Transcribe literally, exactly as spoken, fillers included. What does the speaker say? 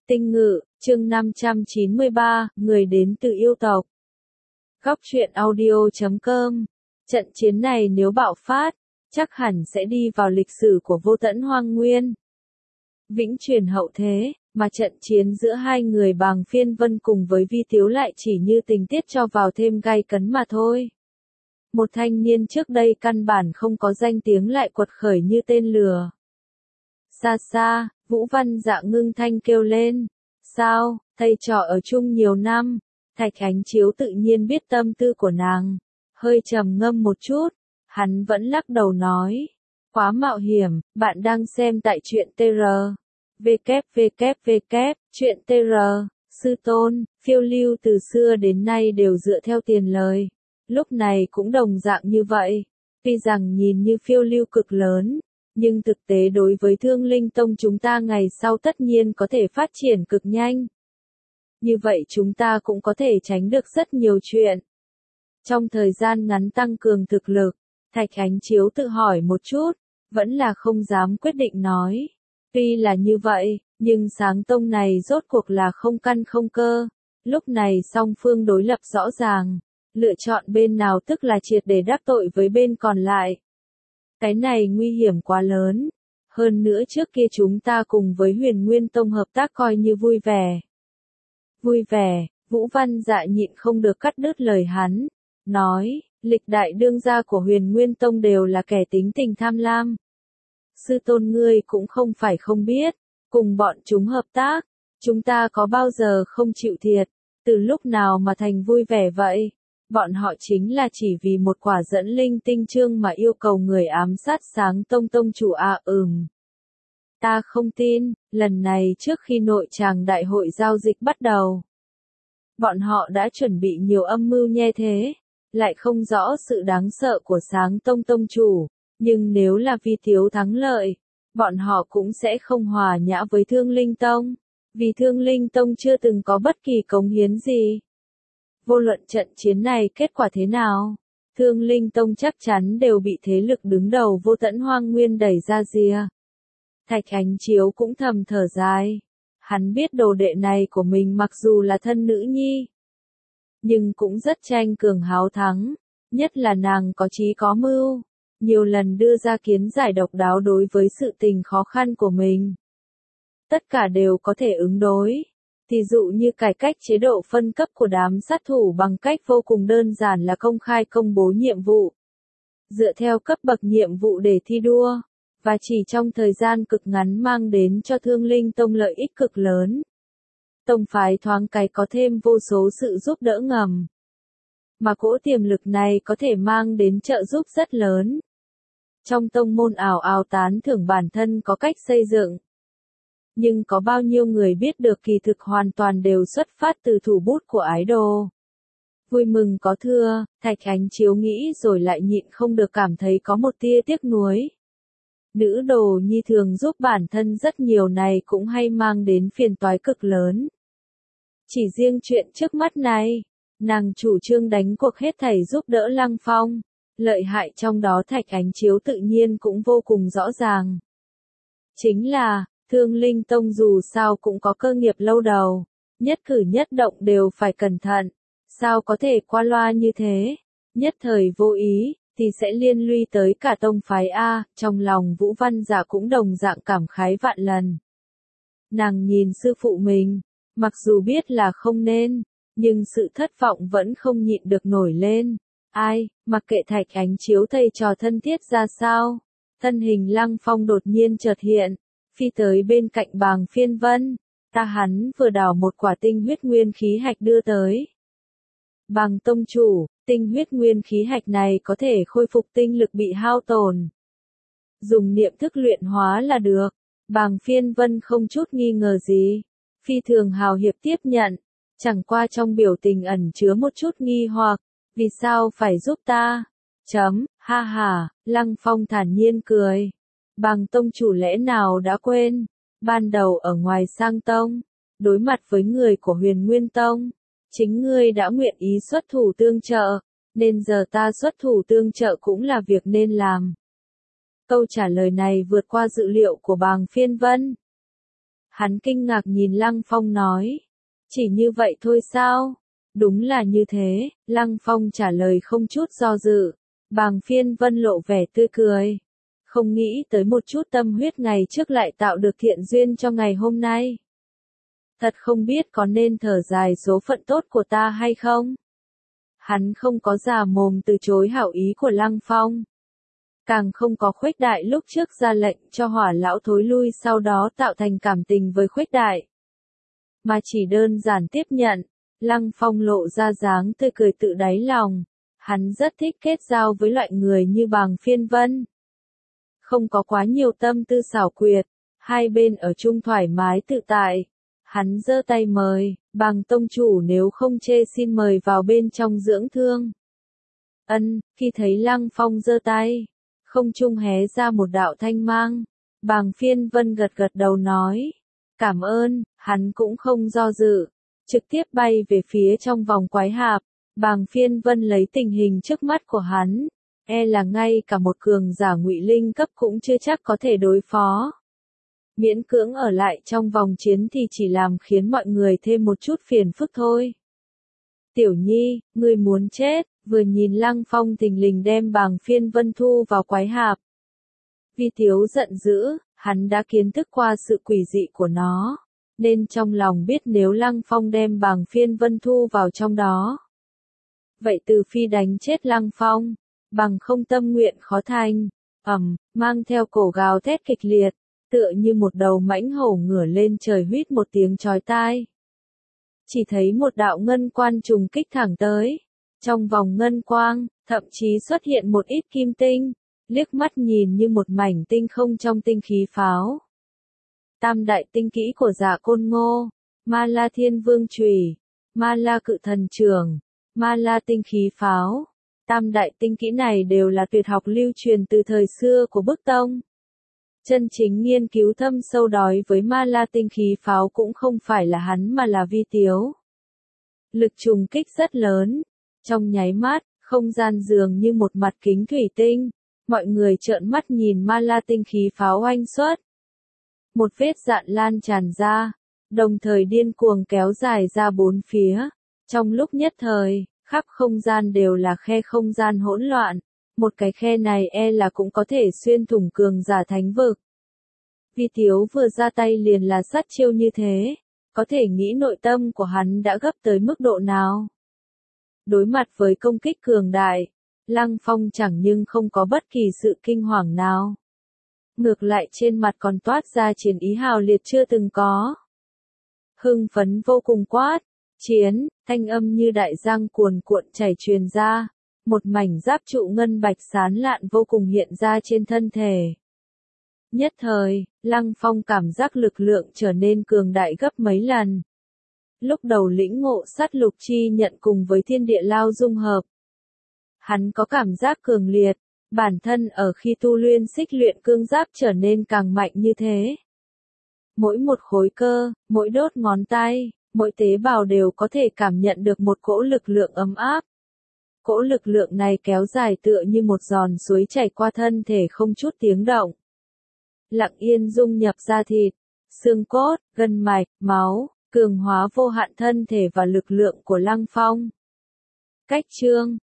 Tinh Ngự, chương năm trăm chín mươi ba, người đến từ yêu tộc. Góc truyện audio chấm com. Trận chiến này nếu bạo phát, chắc hẳn sẽ đi vào lịch sử của vô tận hoang nguyên. Vĩnh truyền hậu thế, mà trận chiến giữa hai người Bàng Phiên Vân cùng với Vi Tiếu lại chỉ như tình tiết cho vào thêm gay cấn mà thôi. Một thanh niên trước đây căn bản không có danh tiếng lại quật khởi như tên lừa. Xa xa, Vũ Văn Dạ ngưng thanh kêu lên. Sao, thầy trò ở chung nhiều năm, Thạch Ánh Chiếu tự nhiên biết tâm tư của nàng. Hơi trầm ngâm một chút, hắn vẫn lắc đầu nói. Quá mạo hiểm, bạn đang xem tại truyện tê rờ. vê kép vê kép vê kép, truyện tê rờ, sư tôn, phiêu lưu từ xưa đến nay đều dựa theo tiền lời. Lúc này cũng đồng dạng như vậy. Tuy rằng nhìn như phiêu lưu cực lớn, nhưng thực tế đối với Thương Linh Tông chúng ta ngày sau tất nhiên có thể phát triển cực nhanh. Như vậy chúng ta cũng có thể tránh được rất nhiều chuyện. Trong thời gian ngắn tăng cường thực lực, Thạch Ánh Chiếu tự hỏi một chút, vẫn là không dám quyết định nói. Tuy là như vậy, nhưng Sáng Tông này rốt cuộc là không căn không cơ. Lúc này song phương đối lập rõ ràng, lựa chọn bên nào tức là triệt để đắc tội với bên còn lại. Cái này nguy hiểm quá lớn. Hơn nữa trước kia chúng ta cùng với Huyền Nguyên Tông hợp tác coi như vui vẻ. Vui vẻ, Vũ Văn Dạ nhịn không được cắt đứt lời hắn. Nói, lịch đại đương gia của Huyền Nguyên Tông đều là kẻ tính tình tham lam. Sư tôn ngươi cũng không phải không biết, cùng bọn chúng hợp tác, chúng ta có bao giờ không chịu thiệt, từ lúc nào mà thành vui vẻ vậy? Bọn họ chính là chỉ vì một quả dẫn linh tinh chương mà yêu cầu người ám sát Sáng Tông tông chủ à ừm. Ta không tin, lần này trước khi nội tràng đại hội giao dịch bắt đầu. Bọn họ đã chuẩn bị nhiều âm mưu nhe thế, lại không rõ sự đáng sợ của Sáng Tông tông chủ, nhưng nếu là Vi Tiếu thắng lợi, bọn họ cũng sẽ không hòa nhã với Thương Linh Tông, vì Thương Linh Tông chưa từng có bất kỳ cống hiến gì. Vô luận trận chiến này kết quả thế nào, Thương Linh Tông chắc chắn đều bị thế lực đứng đầu vô tận hoang nguyên đẩy ra rìa. Thạch Ánh Chiếu cũng thầm thở dài. Hắn biết đồ đệ này của mình mặc dù là thân nữ nhi, nhưng cũng rất tranh cường háo thắng, nhất là nàng có chí có mưu, nhiều lần đưa ra kiến giải độc đáo đối với sự tình khó khăn của mình. Tất cả đều có thể ứng đối. Thí dụ như cải cách chế độ phân cấp của đám sát thủ bằng cách vô cùng đơn giản là công khai công bố nhiệm vụ. Dựa theo cấp bậc nhiệm vụ để thi đua, và chỉ trong thời gian cực ngắn mang đến cho Thương Linh Tông lợi ích cực lớn. Tông phái thoáng cái có thêm vô số sự giúp đỡ ngầm. Mà cỗ tiềm lực này có thể mang đến trợ giúp rất lớn. Trong tông môn ảo ảo tán thưởng bản thân có cách xây dựng. Nhưng có bao nhiêu người biết được kỳ thực hoàn toàn đều xuất phát từ thủ bút của ái đồ. Vui mừng có thưa, Thạch Ánh Chiếu nghĩ rồi lại nhịn không được cảm thấy có một tia tiếc nuối. Nữ đồ nhi thường giúp bản thân rất nhiều này cũng hay mang đến phiền toái cực lớn. Chỉ riêng chuyện trước mắt này, nàng chủ trương đánh cuộc hết thảy giúp đỡ Lăng Phong, lợi hại trong đó Thạch Ánh Chiếu tự nhiên cũng vô cùng rõ ràng. Chính là, Thương Linh Tông dù sao cũng có cơ nghiệp lâu đầu, nhất cử nhất động đều phải cẩn thận, sao có thể qua loa như thế, nhất thời vô ý, thì sẽ liên lụy tới cả tông phái A, trong lòng Vũ Văn Dạ cũng đồng dạng cảm khái vạn lần. Nàng nhìn sư phụ mình, mặc dù biết là không nên, nhưng sự thất vọng vẫn không nhịn được nổi lên. Ai, mặc kệ Thạch Ánh Chiếu thầy trò thân thiết ra sao, thân hình Lăng Phong đột nhiên chợt hiện, phi tới bên cạnh Bàng Phiên Vân, ta hắn vừa đào một quả tinh huyết nguyên khí hạch đưa tới. Bàng tông chủ, tinh huyết nguyên khí hạch này có thể khôi phục tinh lực bị hao tổn. Dùng niệm thức luyện hóa là được. Bàng Phiên Vân không chút nghi ngờ gì. Phi thường hào hiệp tiếp nhận. Chẳng qua trong biểu tình ẩn chứa một chút nghi hoặc. Vì sao phải giúp ta? Chấm, ha ha, Lăng Phong thản nhiên cười. Bàng tông chủ lẽ nào đã quên. Ban đầu ở ngoài Sang Tông, đối mặt với người của Huyền Nguyên Tông. Chính ngươi đã nguyện ý xuất thủ tương trợ, nên giờ ta xuất thủ tương trợ cũng là việc nên làm. Câu trả lời này vượt qua dự liệu của Bàng Phiên Vân. Hắn kinh ngạc nhìn Lăng Phong nói. Chỉ như vậy thôi sao? Đúng là như thế, Lăng Phong trả lời không chút do dự. Bàng Phiên Vân lộ vẻ tươi cười. Không nghĩ tới một chút tâm huyết ngày trước lại tạo được thiện duyên cho ngày hôm nay. Thật không biết có nên thở dài số phận tốt của ta hay không? Hắn không có già mồm từ chối hảo ý của Lăng Phong. Càng không có Khuếch Đại lúc trước ra lệnh cho Hỏa lão thối lui sau đó tạo thành cảm tình với Khuếch Đại. Mà chỉ đơn giản tiếp nhận, Lăng Phong lộ ra dáng tươi cười tự đáy lòng. Hắn rất thích kết giao với loại người như Bàng Phiên Vân. Không có quá nhiều tâm tư xảo quyệt, hai bên ở chung thoải mái tự tại. Hắn giơ tay mời, Bàng tông chủ nếu không chê xin mời vào bên trong dưỡng thương. Ân, khi thấy Lăng Phong giơ tay, không trung hé ra một đạo thanh mang. Bàng Phiên Vân gật gật đầu nói, cảm ơn, hắn cũng không do dự, trực tiếp bay về phía trong vòng quái hạp. Bàng Phiên Vân lấy tình hình trước mắt của hắn, e là ngay cả một cường giả ngụy linh cấp cũng chưa chắc có thể đối phó. Miễn cưỡng ở lại trong vòng chiến thì chỉ làm khiến mọi người thêm một chút phiền phức thôi. Tiểu Nhi, ngươi muốn chết, vừa nhìn Lăng Phong thình lình đem Bàng Phiên Vân thu vào quái hạp. Vi Tiếu giận dữ, hắn đã kiến thức qua sự quỷ dị của nó, nên trong lòng biết nếu Lăng Phong đem Bàng Phiên Vân thu vào trong đó. Vậy từ phi đánh chết Lăng Phong, bằng không tâm nguyện khó thành, ầm, mang theo cổ gào thét kịch liệt, tựa như một đầu mãnh hổ ngửa lên trời huýt một tiếng chói tai. Chỉ thấy một đạo ngân quan trùng kích thẳng tới, trong vòng ngân quang, thậm chí xuất hiện một ít kim tinh, liếc mắt nhìn như một mảnh tinh không trong tinh khí pháo. Tam đại tinh kỹ của Dạ Côn Ngô, Ma La Thiên Vương Chùy, Ma La Cự Thần Trường, Ma La Tinh Khí Pháo. Tam đại tinh kỹ này đều là tuyệt học lưu truyền từ thời xưa của Bức Tông. Chân chính nghiên cứu thâm sâu đói với Ma La Tinh Khí Pháo cũng không phải là hắn mà là Vi Tiếu. Lực trùng kích rất lớn, trong nháy mắt, không gian dường như một mặt kính thủy tinh, mọi người trợn mắt nhìn Ma La Tinh Khí Pháo oanh xuất. Một vết dạn lan tràn ra, đồng thời điên cuồng kéo dài ra bốn phía, trong lúc nhất thời, khắp không gian đều là khe không gian hỗn loạn, một cái khe này e là cũng có thể xuyên thủng cường giả thánh vực. Vi Tiếu vừa ra tay liền là sát chiêu như thế, có thể nghĩ nội tâm của hắn đã gấp tới mức độ nào. Đối mặt với công kích cường đại, Lăng Phong chẳng nhưng không có bất kỳ sự kinh hoàng nào. Ngược lại trên mặt còn toát ra chiến ý hào liệt chưa từng có. Hưng phấn vô cùng quát, chiến, thanh âm như đại giang cuồn cuộn chảy truyền ra, một mảnh giáp trụ ngân bạch sán lạn vô cùng hiện ra trên thân thể. Nhất thời, Lăng Phong cảm giác lực lượng trở nên cường đại gấp mấy lần. Lúc đầu lĩnh ngộ sát lục chi nhận cùng với thiên địa lao dung hợp. Hắn có cảm giác cường liệt, bản thân ở khi tu luyện xích luyện cương giáp trở nên càng mạnh như thế. Mỗi một khối cơ, mỗi đốt ngón tay, mỗi tế bào đều có thể cảm nhận được một cỗ lực lượng ấm áp. Cỗ lực lượng này kéo dài tựa như một giòn suối chảy qua thân thể không chút tiếng động. Lặng yên dung nhập da thịt, xương cốt, gân mạch, máu, cường hóa vô hạn thân thể và lực lượng của Lăng Phong. Cách chương